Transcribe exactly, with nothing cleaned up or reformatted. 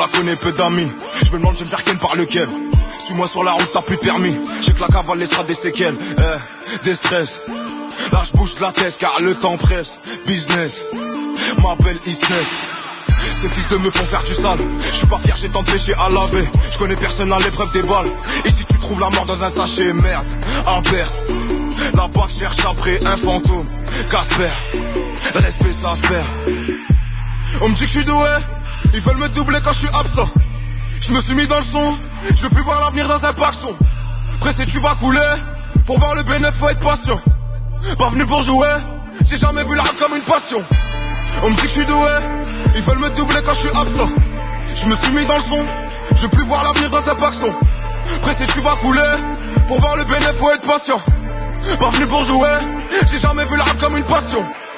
la connais, peu d'amis. Je me demande, je vais me faire ken par lequel. Suis-moi sur la route, t'as plus de permis. J'ai que la cavale laissera des séquelles, eh, des stress. Là je bouge de la tête car le temps presse. Business, m'appelle Isness. Ces fils de me font faire du sale. Je suis pas fier, j'ai tant de péchés à laver. Je connais personne à l'épreuve des balles. Et si tu trouves la mort dans un sachet, merde, à perte. La bague cherche après un fantôme. Casper, le respect ça se perd. On me dit que je suis doué, ils veulent me doubler quand je suis absent. Je me suis mis dans le son, je veux plus voir l'avenir dans un paxon. Pressé tu vas couler, pour voir le bénéfice faut être patient. Pas venu pour jouer, j'ai jamais vu la rap comme une passion. On me dit que je suis doué, ils veulent me doubler quand je suis absent. Je me suis mis dans le son, je veux plus voir l'avenir dans un paxon. Pressé tu vas couler, pour voir le bénéfice faut être patient. Pas venu pour jouer, j'ai jamais vu la rap comme une passion.